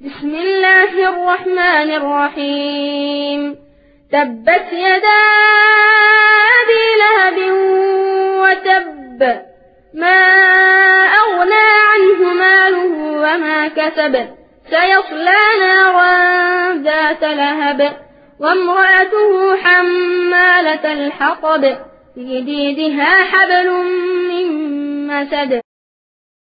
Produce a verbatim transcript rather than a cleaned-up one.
بسم الله الرحمن الرحيم تبت يدا أبي لهب وتب ما أغنى عنه ماله وما كسب سيصلى نارا ذات لهب وامرأته حمالة الحطب في جيدها حبل من مسد